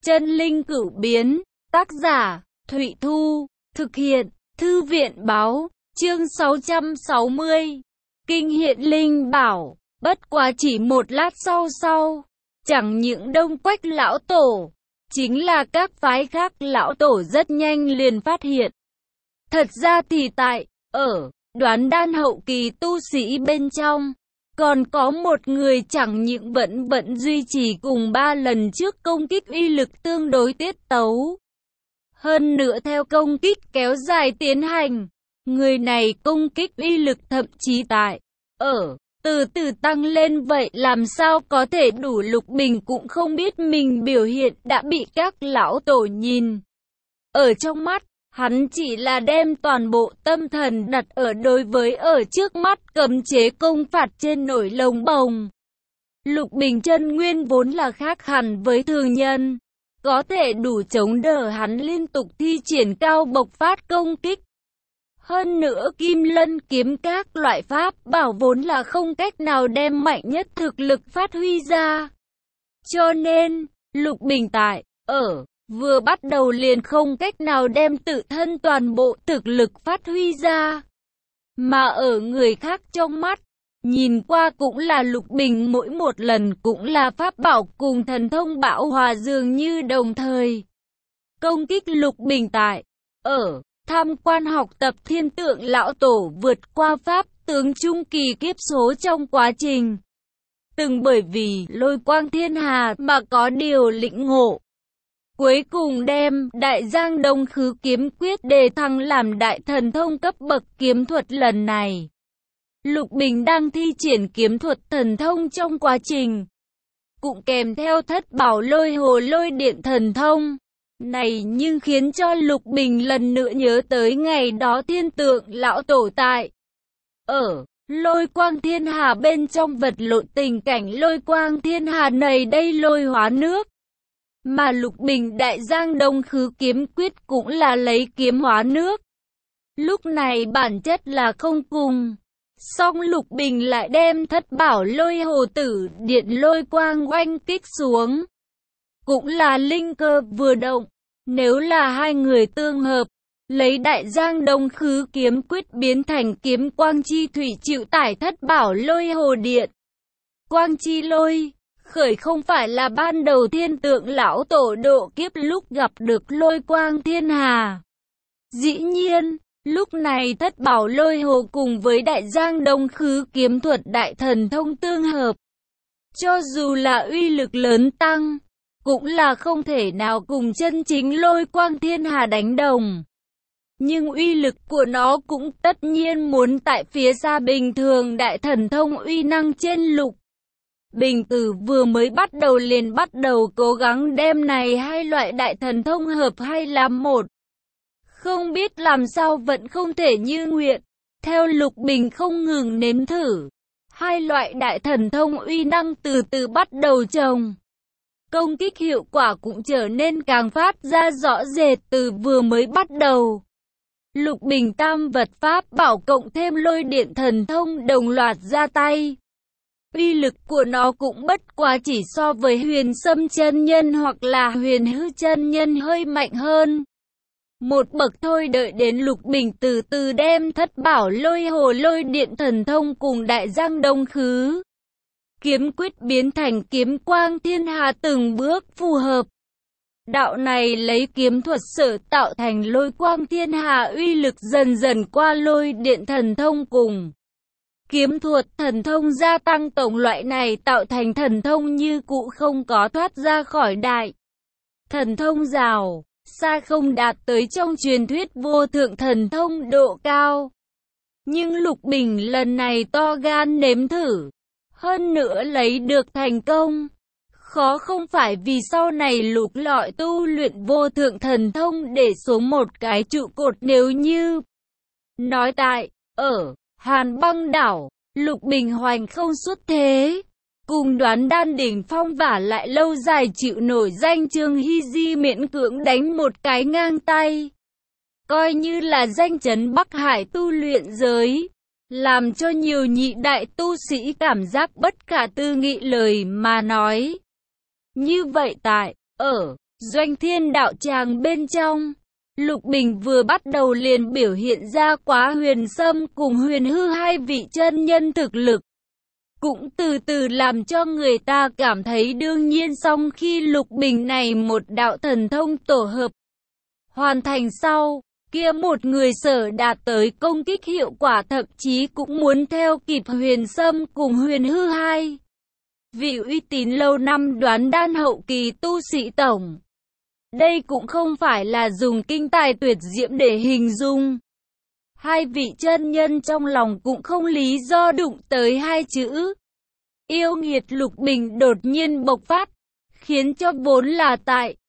Chân linh cửu biến, tác giả, Thụy Thu, thực hiện, Thư viện báo, chương 660. Kinh hiện linh bảo, bất quá chỉ một lát sau, chẳng những Đông Quách lão tổ, chính là các phái khác lão tổ rất nhanh liền phát hiện. Thật ra thì ở Đoán Đan hậu kỳ tu sĩ bên trong, còn có một người chẳng những vẫn duy trì cùng 3 lần trước công kích uy lực tương đối tiết tấu. Hơn nữa theo công kích kéo dài tiến hành, người này công kích uy lực thậm chí từ từ tăng lên, vậy làm sao có thể đủ. Lục Bình cũng không biết mình biểu hiện đã bị các lão tổ nhìn ở trong mắt. Hắn chỉ là đem toàn bộ tâm thần đặt ở đối với ở trước mắt cấm chế công phạt trên nổi lồng bồng. Lục Bình chân nguyên vốn là khác hẳn với thường nhân, có thể đủ chống đỡ hắn liên tục thi triển cao bộc phát công kích. Hơn nữa Kim Lân kiếm các loại pháp bảo vốn là không cách nào đem mạnh nhất thực lực phát huy ra. Cho nên, Lục Bình vừa bắt đầu liền không cách nào đem tự thân toàn bộ thực lực phát huy ra. Mà ở người khác trong mắt, nhìn qua cũng là Lục Bình mỗi một lần cũng là pháp bảo cùng thần thông bão hòa dường như đồng thời công kích. Lục Bình ở tham quan học tập Thiên Tượng lão tổ vượt qua pháp tướng trung kỳ kiếp số trong quá trình, từng bởi vì Lôi Quang Thiên Hà mà có điều lĩnh ngộ. Cuối cùng đem Đại Giang Đông Khứ kiếm quyết đề thăng làm đại thần thông cấp bậc kiếm thuật. Lần này, Lục Bình đang thi triển kiếm thuật thần thông trong quá trình, cũng kèm theo thất bảo lôi hồ lôi điện thần thông. Này nhưng khiến cho Lục Bình lần nữa nhớ tới ngày đó Thiên Tượng lão tổ ở Lôi Quang Thiên Hà bên trong vật lộn tình cảnh Lôi Quang Thiên Hà này đây lôi hóa nước. Mà Lục Bình Đại Giang Đông Khứ kiếm quyết cũng là lấy kiếm hóa nước. Lúc này bản chất là không cùng. Song Lục Bình lại đem thất bảo lôi hồ tử điện lôi quang oanh kích xuống. Cũng là linh cơ vừa động. Nếu là hai người tương hợp, lấy Đại Giang Đông Khứ kiếm quyết biến thành kiếm quang chi thủy chịu tải thất bảo lôi hồ điện. Quang chi lôi khởi không phải là ban đầu Thiên Tượng lão tổ độ kiếp lúc gặp được Lôi Quang Thiên Hà. Dĩ nhiên, lúc này thất bảo lôi hồ cùng với Đại Giang Đông Khứ kiếm thuật đại thần thông tương hợp, cho dù là uy lực lớn tăng, cũng là không thể nào cùng chân chính Lôi Quang Thiên Hà đánh đồng. Nhưng uy lực của nó cũng tất nhiên muốn tại phía xa bình thường đại thần thông uy năng trên. Lục Bình từ vừa mới bắt đầu liền bắt đầu cố gắng đem này hai loại đại thần thông hợp hay làm một. Không biết làm sao vẫn không thể như nguyện. Theo Lục Bình không ngừng nếm thử, hai loại đại thần thông uy năng từ từ bắt đầu trồng. Công kích hiệu quả cũng trở nên càng phát ra rõ rệt từ vừa mới bắt đầu. Lục Bình tam vật pháp bảo cộng thêm lôi điện thần thông đồng loạt ra tay. Uy lực của nó cũng bất quá chỉ so với Huyền Sâm chân nhân hoặc là Huyền Hư chân nhân hơi mạnh hơn một bậc thôi. Đợi đến Lục Bình từ từ đem thất bảo lôi hồ lôi điện thần thông cùng Đại Giang Đông Khứ kiếm quyết biến thành kiếm quang thiên hà từng bước phù hợp. Đạo này lấy kiếm thuật sở tạo thành Lôi Quang Thiên Hà uy lực dần dần qua lôi điện thần thông cùng kiếm thuật thần thông gia tăng, tổng loại này tạo thành thần thông như cũ không có thoát ra khỏi đại thần thông rào, xa không đạt tới trong truyền thuyết vô thượng thần thông độ cao. Nhưng Lục Bình lần này to gan nếm thử, hơn nữa lấy được thành công. Khó không phải vì sau này lục lọi tu luyện vô thượng thần thông để xuống một cái trụ cột. Nếu như nói ở Hàn Băng đảo, Lục Bình hoành không xuất thế, cùng Đoán Đan đỉnh phong vả lại lâu dài chịu nổi danh Trương Hy Di miễn cưỡng đánh một cái ngang tay, coi như là danh chấn Bắc Hải tu luyện giới, làm cho nhiều nhị đại tu sĩ cảm giác bất khả tư nghị. Lời mà nói như vậy ở Doanh Thiên đạo tràng bên trong, Lục Bình vừa bắt đầu liền biểu hiện ra Quá Huyền Sâm cùng Huyền Hư hai vị chân nhân thực lực. Cũng từ từ làm cho người ta cảm thấy đương nhiên. Song khi Lục Bình này một đạo thần thông tổ hợp hoàn thành sau, kia một người sở đạt tới công kích hiệu quả thậm chí cũng muốn theo kịp Huyền Sâm cùng Huyền Hư hai vị uy tín lâu năm đoán đan hậu kỳ tu sĩ tổng. Đây cũng không phải là dùng kinh tài tuyệt diễm để hình dung. Hai vị chân nhân trong lòng cũng không lý do đụng tới hai chữ yêu nghiệt. Lục Bình đột nhiên bộc phát, khiến cho vốn là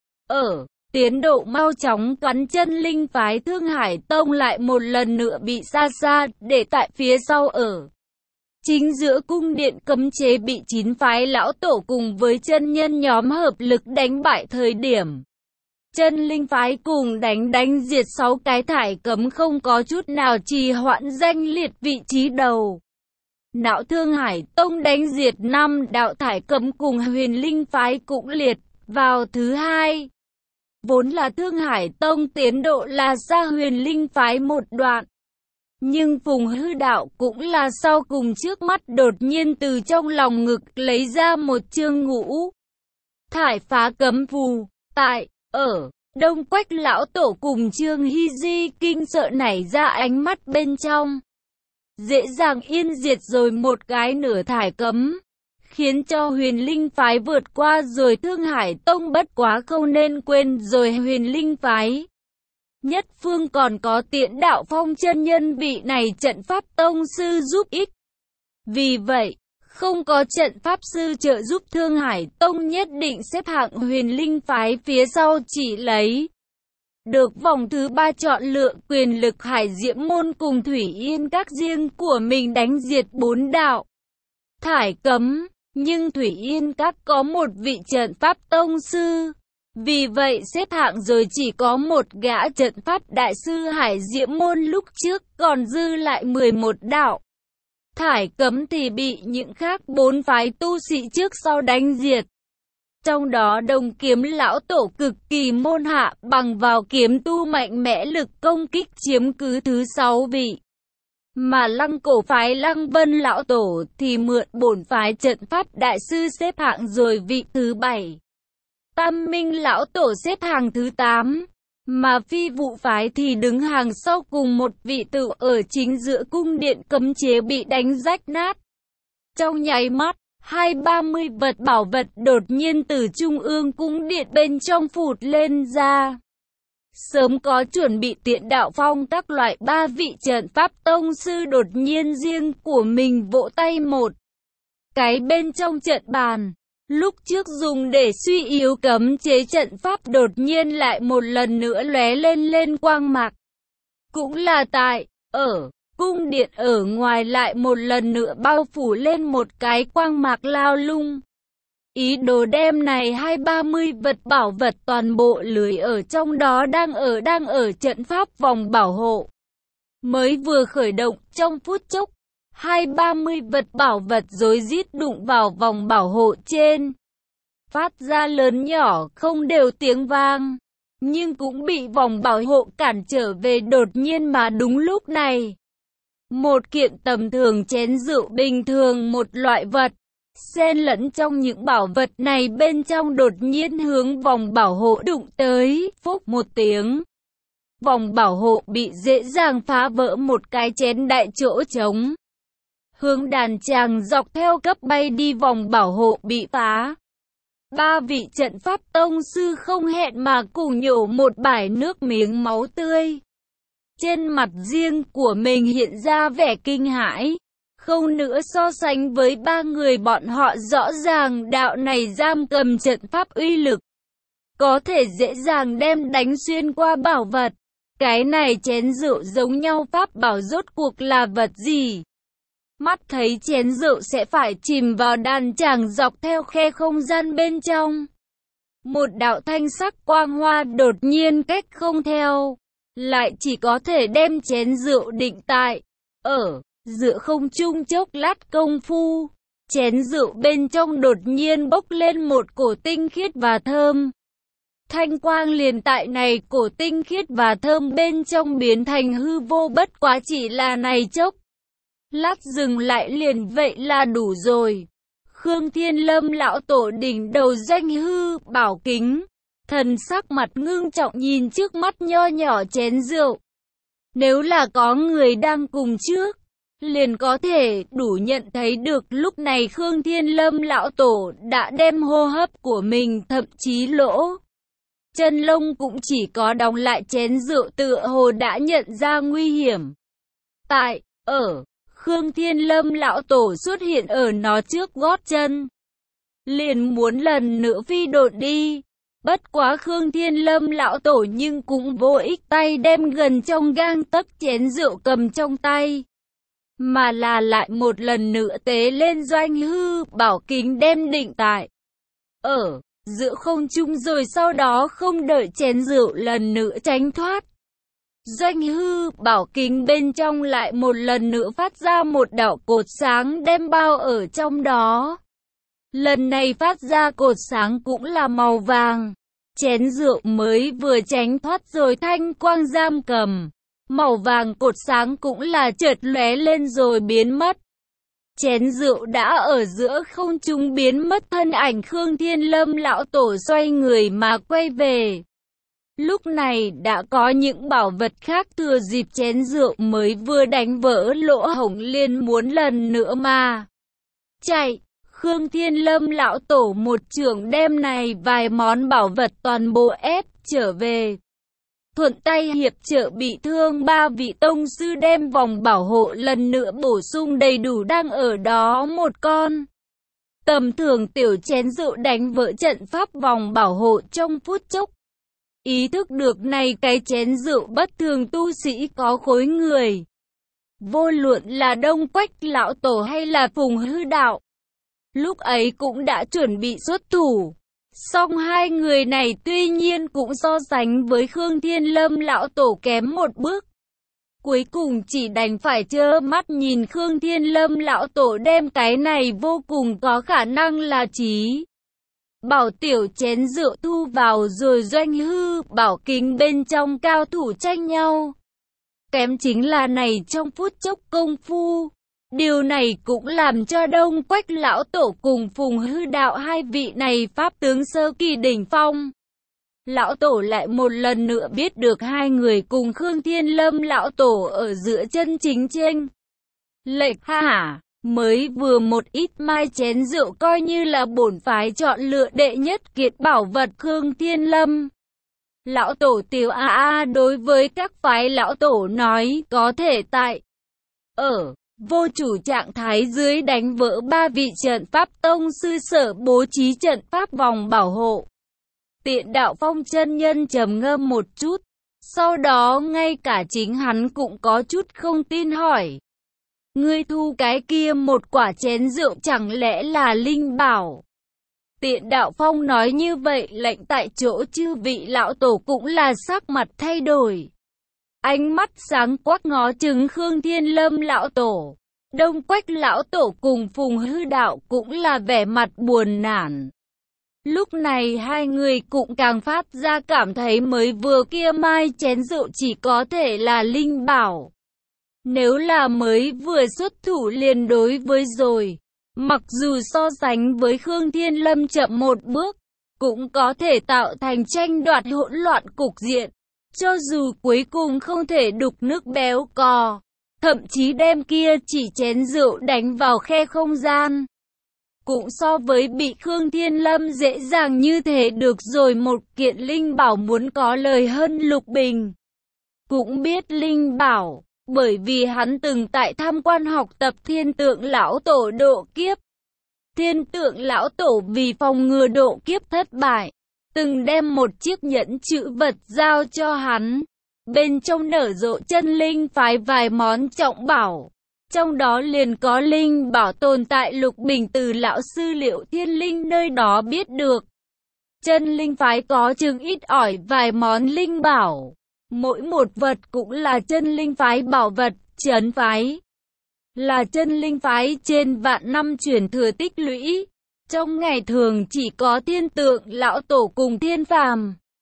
tiến độ mau chóng cắn chân linh phái Thương Hải Tông lại một lần nữa bị xa xa để tại phía sau ở chính giữa cung điện cấm chế bị 9 phái lão tổ cùng với chân nhân nhóm hợp lực đánh bại. Thời điểm chân linh phái cùng đánh diệt 6 cái thải cấm không có chút nào trì hoãn danh liệt vị trí đầu. Não Thương Hải Tông đánh diệt 5 đạo thải cấm cùng Huyền Linh phái cũng liệt vào thứ hai. Vốn là Thương Hải Tông tiến độ là xa Huyền Linh phái một đoạn. Nhưng Phùng Hư đạo cũng là sau cùng, trước mắt đột nhiên từ trong lòng ngực lấy ra một chương ngũ thải phá cấm phù. Đông Quách lão tổ cùng Trương Hy Di kinh sợ nảy ra ánh mắt bên trong. Dễ dàng yên diệt rồi một cái nửa thải cấm, khiến cho Huyền Linh phái vượt qua rồi Thương Hải Tông. Bất quá không nên quên rồi Huyền Linh phái nhất phương còn có Tiễn Đạo Phong chân nhân vị này trận pháp tông sư giúp ích. Vì vậy, không có trận pháp sư trợ giúp, Thương Hải Tông nhất định xếp hạng Huyền Linh phái phía sau, chỉ lấy được vòng thứ 3 chọn lựa quyền lực Hải Diễm môn cùng Thủy Yên các riêng của mình đánh diệt 4 đạo thải cấm. Nhưng Thủy Yên các có một vị trận pháp tông sư, vì vậy xếp hạng rồi chỉ có một gã trận pháp đại sư Hải Diễm môn. Lúc trước còn dư lại 11 đạo thải cấm thì bị những khác 4 phái tu sĩ trước sau đánh diệt. Trong đó Đông Kiếm lão tổ cực kỳ môn hạ, bằng vào kiếm tu mạnh mẽ lực công kích chiếm cứ thứ 6 vị. Mà Lăng Cổ phái Lăng Vân lão tổ thì mượn bổn phái trận pháp đại sư xếp hạng rồi vị thứ 7. Tam Minh lão tổ xếp hàng thứ 8. Mà Phi Vụ phái thì đứng hàng sau cùng một vị, tự ở chính giữa cung điện cấm chế bị đánh rách nát. Trong nháy mắt, 230 vật bảo vật đột nhiên từ trung ương cung điện bên trong phụt lên ra. Sớm có chuẩn bị Tiễn Đạo Phong các loại 3 vị trận pháp tông sư đột nhiên riêng của mình vỗ tay một cái bên trong trận bàn. Lúc trước dùng để suy yếu cấm chế trận pháp đột nhiên lại một lần nữa lóe lên quang mạc. Cũng là tại cung điện ở ngoài lại một lần nữa bao phủ lên một cái quang mạc lao lung. Ý đồ đem này 230 vật bảo vật toàn bộ lưới ở trong đó đang ở trận pháp vòng bảo hộ. Mới vừa khởi động trong phút chốc, 230 vật bảo vật rối rít đụng vào vòng bảo hộ trên. Phát ra lớn nhỏ không đều tiếng vang, nhưng cũng bị vòng bảo hộ cản trở về. Đột nhiên mà đúng lúc này, một kiện tầm thường chén rượu bình thường, một loại vật xen lẫn trong những bảo vật này bên trong, đột nhiên hướng vòng bảo hộ đụng tới. Phốc một tiếng, vòng bảo hộ bị dễ dàng phá vỡ, một cái chén đại chỗ trống hướng đàn tràng dọc theo cấp bay đi. Vòng bảo hộ bị phá, 3 vị trận pháp tông sư không hẹn mà cùng nhổ một bãi nước miếng máu tươi. Trên mặt riêng của mình hiện ra vẻ kinh hãi. Không nữa so sánh với 3 người bọn họ, rõ ràng đạo này giam cầm trận pháp uy lực có thể dễ dàng đem đánh xuyên qua bảo vật. Cái này chén rượu giống nhau pháp bảo rốt cuộc là vật gì? Mắt thấy chén rượu sẽ phải chìm vào đàn tràng dọc theo khe không gian bên trong. Một đạo thanh sắc quang hoa đột nhiên cách không theo, lại chỉ có thể đem chén rượu định tại giữa không trung. Chốc lát công phu, chén rượu bên trong đột nhiên bốc lên một cổ tinh khiết và thơm thanh quang liền tại này cổ tinh khiết và thơm bên trong biến thành hư vô, bất quá chỉ là này chốc lát dừng lại liền vậy là đủ rồi. Khương Thiên Lâm lão tổ đỉnh đầu doanh hư bảo kính, thần sắc mặt ngưng trọng nhìn trước mắt nho nhỏ chén rượu. Nếu là có người đang cùng trước, liền có thể đủ nhận thấy được lúc này Khương Thiên Lâm lão tổ đã đem hô hấp của mình thậm chí lỗ chân lông cũng chỉ có đóng lại chén rượu, tựa hồ đã nhận ra nguy hiểm. Khương Thiên Lâm lão tổ xuất hiện ở nó trước gót chân, liền muốn lần nữa phi độn đi. Bất quá Khương Thiên Lâm lão tổ nhưng cũng vô ích tay đem gần trong gang tấc chén rượu cầm trong tay, mà là lại một lần nữa tế lên doanh hư bảo kính đem định tại giữa không trung, rồi sau đó không đợi chén rượu lần nữa tránh thoát. Doanh hư bảo kính bên trong lại một lần nữa phát ra một đạo cột sáng đem bao ở trong đó. Lần này phát ra cột sáng cũng là màu vàng. Chén rượu mới vừa tránh thoát rồi thanh quang giam cầm. Màu vàng cột sáng cũng là chợt lóe lên rồi biến mất. Chén rượu đã ở giữa không trung biến mất, thân ảnh Khương Thiên Lâm lão tổ xoay người mà quay về. Lúc này đã có những bảo vật khác thừa dịp chén rượu mới vừa đánh vỡ lỗ hổng liền muốn lần nữa mà chạy. Khương Thiên Lâm lão tổ một chưởng đem này vài món bảo vật toàn bộ ép trở về. Thuận tay hiệp trợ bị thương ba vị tông sư, đem vòng bảo hộ lần nữa bổ sung đầy đủ, đang ở đó một con tầm thường tiểu chén rượu đánh vỡ trận pháp vòng bảo hộ trong phút chốc. Ý thức được này cái chén rượu bất thường tu sĩ có khối người, vô luận là Đông Quách lão tổ hay là Phùng Hư đạo, lúc ấy cũng đã chuẩn bị xuất thủ. Song hai người này tuy nhiên cũng so sánh với Khương Thiên Lâm lão tổ kém một bước. Cuối cùng chỉ đành phải trơ mắt nhìn Khương Thiên Lâm lão tổ đem cái này vô cùng có khả năng là trí bảo tiểu chén rượu thu vào, rồi doanh hư bảo kính bên trong cao thủ tranh nhau. Kém chính là này trong phút chốc công phu. Điều này cũng làm cho Đông Quách lão tổ cùng Phùng Hư đạo hai vị này pháp tướng sơ kỳ đỉnh phong. Lão tổ lại một lần nữa biết được hai người cùng Khương Thiên Lâm lão tổ ở giữa chân chính chênh lệch hả. Mới vừa một ít mai chén rượu coi như là bổn phái chọn lựa đệ nhất kiệt bảo vật Khương Thiên Lâm lão tổ tiểu đối với các phái lão tổ nói có thể tại vô chủ trạng thái dưới đánh vỡ ba vị trận pháp tông sư sở bố trí trận pháp vòng bảo hộ. Tiện Đạo Phong chân nhân trầm ngâm một chút, sau đó ngay cả chính hắn cũng có chút không tin hỏi: ngươi thu cái kia một quả chén rượu chẳng lẽ là linh bảo? Tiện Đạo Phong nói như vậy, lệnh tại chỗ chư vị lão tổ cũng là sắc mặt thay đổi. Ánh mắt sáng quắc ngó chừng Khương Thiên Lâm lão tổ. Đông Quách lão tổ cùng Phùng Hư đạo cũng là vẻ mặt buồn nản. Lúc này hai người cũng càng phát ra cảm thấy mới vừa kia mai chén rượu chỉ có thể là linh bảo. Nếu là mới vừa xuất thủ liền đối với rồi, mặc dù so sánh với Khương Thiên Lâm chậm một bước, cũng có thể tạo thành tranh đoạt hỗn loạn cục diện. Cho dù cuối cùng không thể đục nước béo cò, thậm chí đem kia chỉ chén rượu đánh vào khe không gian, cũng so với bị Khương Thiên Lâm dễ dàng như thế được rồi. Một kiện linh bảo muốn có lời hơn Lục Bình cũng biết linh bảo, bởi vì hắn từng tại tham quan học tập Thiên Tượng lão tổ độ kiếp. Thiên Tượng lão tổ vì phòng ngừa độ kiếp thất bại, từng đem một chiếc nhẫn trữ vật giao cho hắn, bên trong nở rộ chân linh phái vài món trọng bảo, trong đó liền có linh bảo tồn tại. Lục Bình từ lão sư Liệu Thiên Linh nơi đó biết được, chân linh phái có chừng ít ỏi vài món linh bảo, mỗi một vật cũng là chân linh phái bảo vật. Trấn phái là chân linh phái trên vạn năm truyền thừa tích lũy, trong ngày thường chỉ có Thiên Tượng lão tổ cùng Thiên Phàm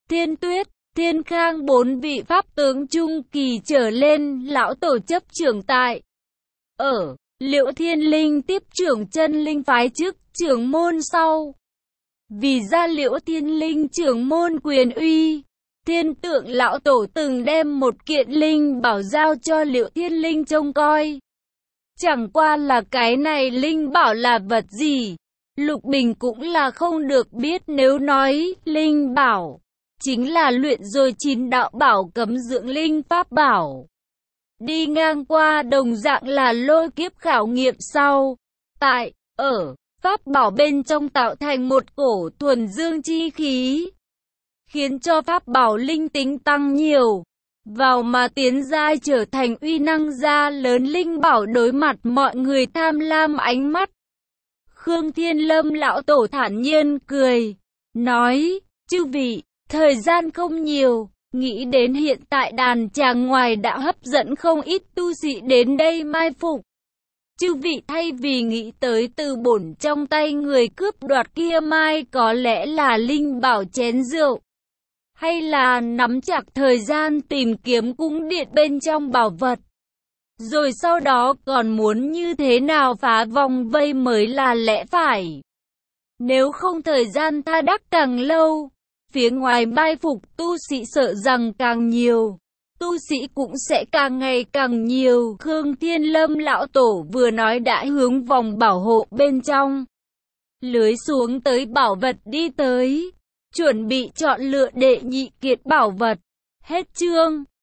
Thiên Tuyết, Thiên Khang 4 vị pháp tướng trung kỳ trở lên, lão tổ chấp trưởng tại ở Liễu Thiên Linh tiếp trưởng chân linh phái trước, trưởng môn sau. Vì ra Liễu Thiên Linh trưởng môn quyền uy, Thiên Tượng lão tổ từng đem một kiện linh bảo giao cho Liễu Thiên Linh trông coi. Chẳng qua là cái này linh bảo là vật gì, Lục Bình cũng là không được biết, nếu nói linh bảo chính là luyện rồi 9 đạo bảo cấm dưỡng linh pháp bảo. Đi ngang qua đồng dạng là lôi kiếp khảo nghiệm sau. Tại, ở, pháp bảo bên trong tạo thành một cổ thuần dương chi khí, khiến cho pháp bảo linh tính tăng nhiều. Vào mà tiến giai trở thành uy năng gia lớn linh bảo, đối mặt mọi người tham lam ánh mắt. Khương Thiên Lâm lão tổ thản nhiên cười, nói, chư vị, thời gian không nhiều, nghĩ đến hiện tại đàn tràng ngoài đã hấp dẫn không ít tu sĩ đến đây mai phục. Chư vị thay vì nghĩ tới từ bổn trong tay người cướp đoạt kia mai có lẽ là linh bảo chén rượu, hay là nắm chặt thời gian tìm kiếm cung điện bên trong bảo vật, rồi sau đó còn muốn như thế nào phá vòng vây mới là lẽ phải. Nếu không thời gian tha đắc càng lâu, phía ngoài mai phục tu sĩ sợ rằng càng nhiều, tu sĩ cũng sẽ càng ngày càng nhiều. Khương Thiên Lâm lão tổ vừa nói đã hướng vòng bảo hộ bên trong lưới xuống tới bảo vật đi tới, chuẩn bị chọn lựa đệ nhị kiệt bảo vật. Hết chương.